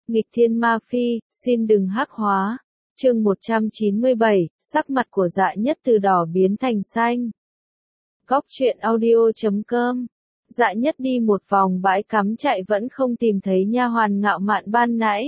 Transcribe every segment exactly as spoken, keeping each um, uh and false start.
Nghịch thiên ma phi, xin đừng hắc hóa. Chương một trăm chín mươi bảy, sắc mặt của Dạ Nhất từ đỏ biến thành xanh. Góc truyện audio chấm com. Dạ Nhất đi một vòng bãi cắm trại vẫn không tìm thấy nha hoàn Ngạo Mạn ban nãy.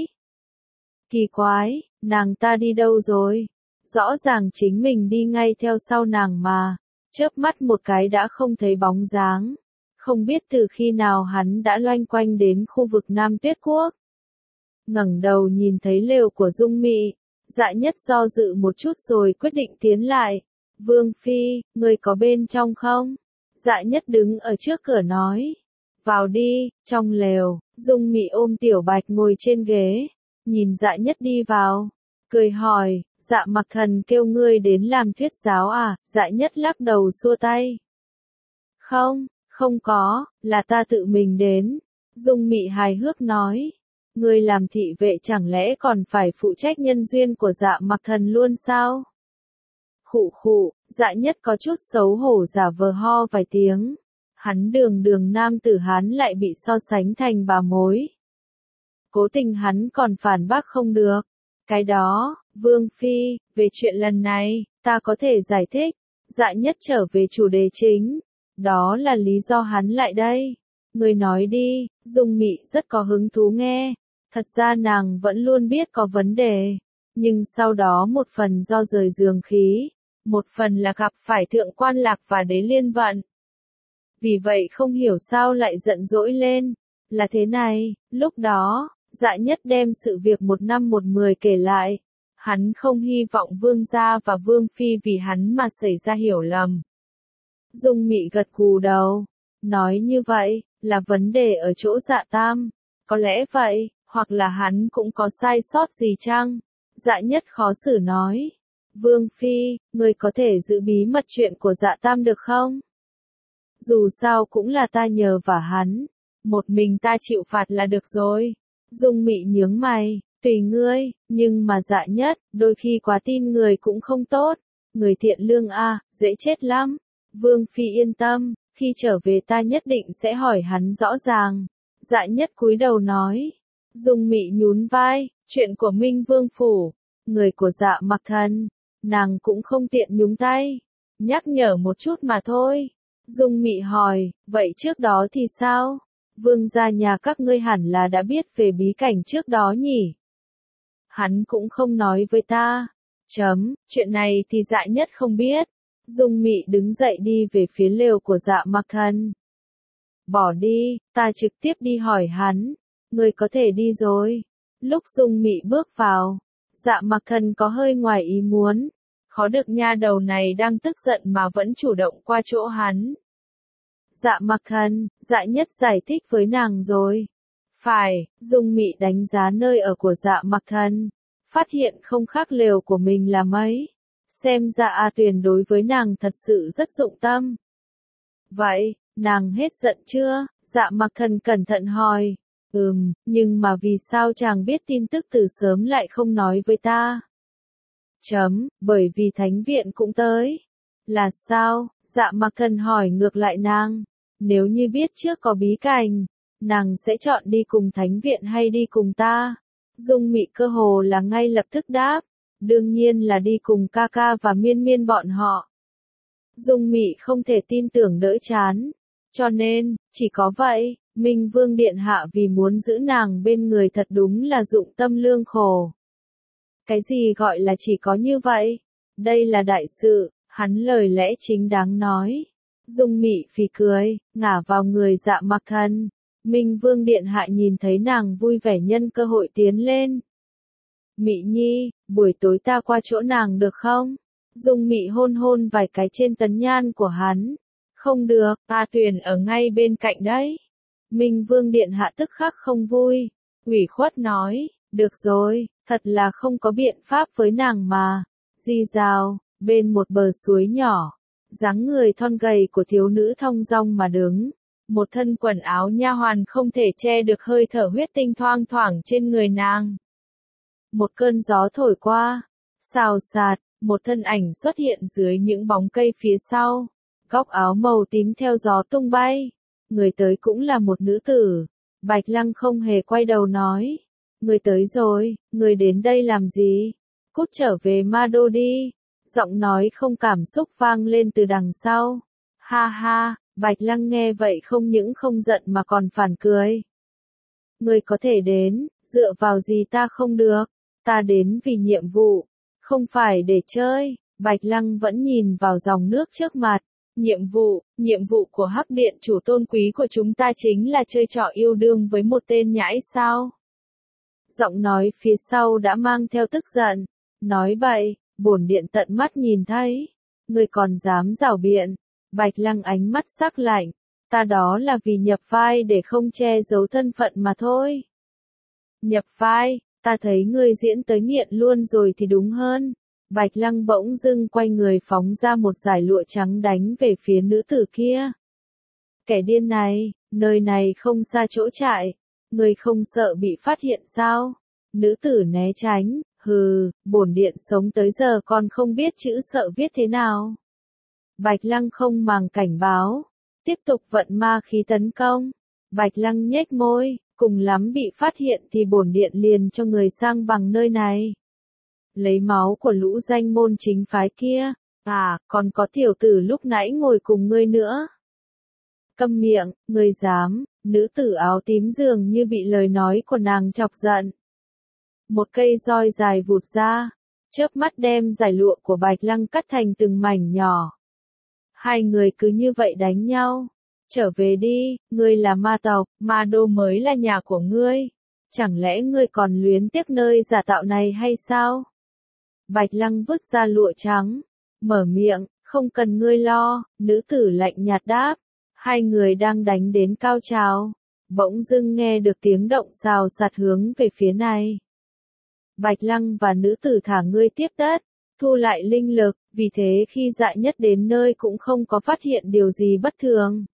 Kỳ quái, nàng ta đi đâu rồi? Rõ ràng chính mình đi ngay theo sau nàng mà, chớp mắt một cái đã không thấy bóng dáng. Không biết từ khi nào hắn đã loanh quanh đến khu vực Nam Tuyết Quốc. Ngẩng đầu nhìn thấy lều của Dung Mị, Dạ Nhất do dự một chút rồi quyết định tiến lại. Vương Phi, người có bên trong không? Dạ Nhất đứng ở trước cửa nói. Vào đi. Trong lều, Dung Mị ôm Tiểu Bạch ngồi trên ghế, nhìn Dạ Nhất đi vào, cười hỏi, Dạ Mặc Thần kêu ngươi đến làm thuyết giáo à? Dạ Nhất lắc đầu xua tay. Không, không có, là ta tự mình đến. Dung Mị hài hước nói. Ngươi làm thị vệ chẳng lẽ còn phải phụ trách nhân duyên của Dạ Mặc Thần luôn sao? Khụ khụ, Dạ Nhất có chút xấu hổ giả vờ ho vài tiếng. Hắn đường đường nam tử hắn lại bị so sánh thành bà mối. Cố tình hắn còn phản bác không được. Cái đó, Vương Phi, về chuyện lần này, ta có thể giải thích. Dạ Nhất trở về chủ đề chính. Đó là lý do hắn lại đây. Ngươi nói đi. Dung Mị rất có hứng thú nghe. Thật ra nàng vẫn luôn biết có vấn đề. Nhưng sau đó một phần do rời giường khí. Một phần là gặp phải thượng quan Lạc và đế liên vận. Vì vậy không hiểu sao lại giận dỗi lên. Là thế này, lúc đó, Dạ Nhất đem sự việc một năm một mười kể lại. Hắn không hy vọng Vương gia và Vương Phi vì hắn mà xảy ra hiểu lầm. Dung Mị gật gù đầu. Nói như vậy, là vấn đề ở chỗ Dạ Tam. Có lẽ vậy, hoặc là hắn cũng có sai sót gì chăng? Dạ Nhất khó xử nói. Vương Phi, người có thể giữ bí mật chuyện của Dạ Tam được không? Dù sao cũng là ta nhờ vả hắn. Một mình ta chịu phạt là được rồi. Dung Mị nhướng mày, tùy ngươi, nhưng mà Dạ Nhất, đôi khi quá tin người cũng không tốt. Người thiện lương a, dễ chết lắm. Vương Phi yên tâm, khi trở về ta nhất định sẽ hỏi hắn rõ ràng. Dạ Nhất cúi đầu nói. Dung Mị nhún vai, chuyện của Minh Vương Phủ, người của Dạ Mặc Thần, nàng cũng không tiện nhúng tay. Nhắc nhở một chút mà thôi. Dung Mị hỏi, vậy trước đó thì sao? Vương gia nhà các ngươi hẳn là đã biết về bí cảnh trước đó nhỉ? Hắn cũng không nói với ta. Chấm, chuyện này thì Dạ Nhất không biết. Dung Mị đứng dậy đi về phía lều của Dạ Mặc Thần. Bỏ đi, ta trực tiếp đi hỏi hắn. Người có thể đi rồi. Lúc Dung Mị bước vào, Dạ Mặc Thần có hơi ngoài ý muốn. Khó được nha đầu này đang tức giận mà vẫn chủ động qua chỗ hắn. Dạ Mặc Thần, Dạ Nhất giải thích với nàng rồi. Phải, Dung Mị đánh giá nơi ở của Dạ Mặc Thần. Phát hiện không khác lều của mình là mấy. Xem ra A Tuyền đối với nàng thật sự rất dụng tâm. Vậy, nàng hết giận chưa? Dạ Mặc Thần cẩn thận hỏi. Ừm, nhưng mà vì sao chàng biết tin tức từ sớm lại không nói với ta? Chấm, bởi vì thánh viện cũng tới. Là sao? Dạ Mặc Thần hỏi ngược lại nàng. Nếu như biết trước có bí cảnh, nàng sẽ chọn đi cùng thánh viện hay đi cùng ta? Dung Mị cơ hồ là ngay lập tức đáp. Đương nhiên là đi cùng ca ca và miên miên bọn họ. Dung Mị không thể tin tưởng đỡ chán. Cho nên, chỉ có vậy, Minh Vương Điện Hạ vì muốn giữ nàng bên người thật đúng là dụng tâm lương khổ. Cái gì gọi là chỉ có như vậy? Đây là đại sự, hắn lời lẽ chính đáng nói. Dung Mị phì cười, ngả vào người Dạ Mặc Thần. Minh Vương Điện Hạ nhìn thấy nàng vui vẻ nhân cơ hội tiến lên. Mị Nhi, buổi tối ta qua chỗ nàng được không? Dung Mị hôn hôn vài cái trên tấn nhan của hắn. Không được, A Tuyền ở ngay bên cạnh đấy. Minh Vương Điện Hạ tức khắc không vui. Ủy khuất nói, được rồi, thật là không có biện pháp với nàng mà. Di rào, bên một bờ suối nhỏ, dáng người thon gầy của thiếu nữ thong dong mà đứng. Một thân quần áo nha hoàn không thể che được hơi thở huyết tinh thoang thoảng trên người nàng. Một cơn gió thổi qua, xào xạc, một thân ảnh xuất hiện dưới những bóng cây phía sau. Góc áo màu tím theo gió tung bay. Người tới cũng là một nữ tử. Bạch Lăng không hề quay đầu nói. Người tới rồi, người đến đây làm gì? Cút trở về ma đô đi. Giọng nói không cảm xúc vang lên từ đằng sau. Ha ha, Bạch Lăng nghe vậy không những không giận mà còn phản cười. Người có thể đến, dựa vào gì ta không được? Ta đến vì nhiệm vụ, không phải để chơi. Bạch Lăng vẫn nhìn vào dòng nước trước mặt. Nhiệm vụ, nhiệm vụ của Hắc Điện chủ tôn quý của chúng ta chính là chơi trò yêu đương với một tên nhãi sao? Giọng nói phía sau đã mang theo tức giận. Nói bậy, bổn điện tận mắt nhìn thấy. Người còn dám giảo biện. Bạch Lăng ánh mắt sắc lạnh. Ta đó là vì nhập vai để không che giấu thân phận mà thôi. Nhập vai, ta thấy ngươi diễn tới nghiện luôn rồi thì đúng hơn. Bạch Lăng bỗng dưng quay người phóng ra một dải lụa trắng đánh về phía nữ tử kia. Kẻ điên này, nơi này không xa chỗ trại. Ngươi không sợ bị phát hiện sao? Nữ tử né tránh, hừ, bổn điện sống tới giờ còn không biết chữ sợ viết thế nào. Bạch Lăng không màng cảnh báo, tiếp tục vận ma khí tấn công. Bạch Lăng nhếch môi, cùng lắm bị phát hiện thì bổn điện liền cho người sang bằng nơi này. Lấy máu của lũ danh môn chính phái kia, à, còn có tiểu tử lúc nãy ngồi cùng ngươi nữa. Câm miệng, ngươi dám, nữ tử áo tím dường như bị lời nói của nàng chọc giận. Một cây roi dài vụt ra, chớp mắt đem dải lụa của Bạch Lăng cắt thành từng mảnh nhỏ. Hai người cứ như vậy đánh nhau. Trở về đi, ngươi là ma tộc, ma đô mới là nhà của ngươi. Chẳng lẽ ngươi còn luyến tiếc nơi giả tạo này hay sao? Bạch Lăng vứt ra lụa trắng, mở miệng, không cần ngươi lo, nữ tử lạnh nhạt đáp. Hai người đang đánh đến cao trào, bỗng dưng nghe được tiếng động xào xạc hướng về phía này. Bạch Lăng và nữ tử thả ngươi tiếp đất, thu lại linh lực, vì thế khi Dạ Nhất đến nơi cũng không có phát hiện điều gì bất thường.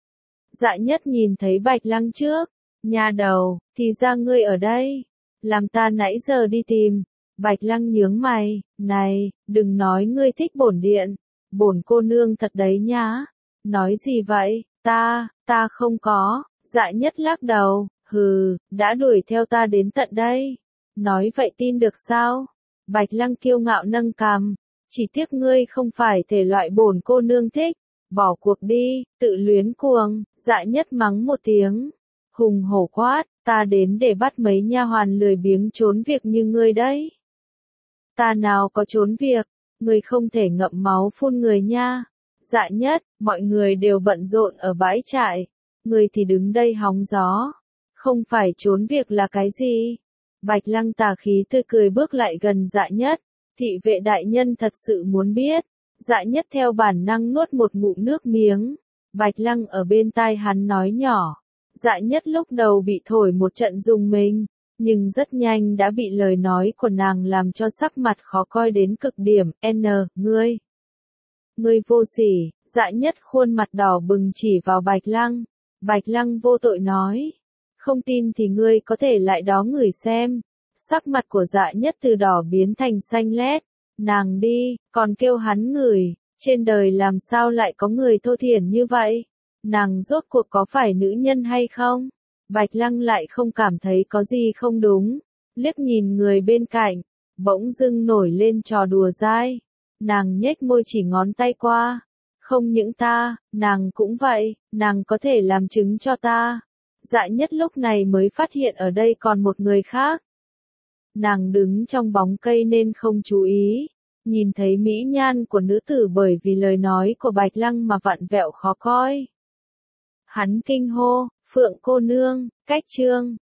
Dạ Nhất nhìn thấy Bạch Lăng trước, nhà đầu, thì ra ngươi ở đây, làm ta nãy giờ đi tìm. Bạch Lăng nhướng mày, này, đừng nói ngươi thích bổn điện, bổn cô nương thật đấy nhá. Nói gì vậy, ta, ta không có. Dạ Nhất lắc đầu, hừ, đã đuổi theo ta đến tận đây. Nói vậy tin được sao? Bạch Lăng kiêu ngạo nâng cằm, chỉ tiếc ngươi không phải thể loại bổn cô nương thích. Bỏ cuộc đi, tự luyến cuồng. Dạ Nhất mắng một tiếng, hùng hổ quát, ta đến để bắt mấy nha hoàn lười biếng trốn việc như ngươi đấy. Ta nào có trốn việc, ngươi không thể ngậm máu phun người nha. Dạ Nhất, mọi người đều bận rộn ở bãi trại, ngươi thì đứng đây hóng gió, không phải trốn việc là cái gì? Bạch Lăng tà khí tươi cười bước lại gần Dạ Nhất, thị vệ đại nhân thật sự muốn biết. Dạ Nhất theo bản năng nuốt một ngụm nước miếng. Bạch Lăng ở bên tai hắn nói nhỏ. Dạ Nhất lúc đầu bị thổi một trận rùng mình, nhưng rất nhanh đã bị lời nói của nàng làm cho sắc mặt khó coi đến cực điểm. N, ngươi, ngươi vô sỉ. Dạ Nhất khuôn mặt đỏ bừng chỉ vào Bạch Lăng. Bạch Lăng vô tội nói, không tin thì ngươi có thể lại đó ngửi xem. Sắc mặt của Dạ Nhất từ đỏ biến thành xanh lét. Nàng đi, còn kêu hắn ngửi, trên đời làm sao lại có người thô thiển như vậy? Nàng rốt cuộc có phải nữ nhân hay không? Bạch Lăng lại không cảm thấy có gì không đúng, liếc nhìn người bên cạnh, bỗng dưng nổi lên trò đùa dai. Nàng nhếch môi chỉ ngón tay qua, không những ta, nàng cũng vậy, nàng có thể làm chứng cho ta. Dạ Nhất lúc này mới phát hiện ở đây còn một người khác. Nàng đứng trong bóng cây nên không chú ý, nhìn thấy mỹ nhan của nữ tử bởi vì lời nói của Bạch Lăng mà vặn vẹo khó coi. Hắn kinh hô, Phượng cô nương, cách chương.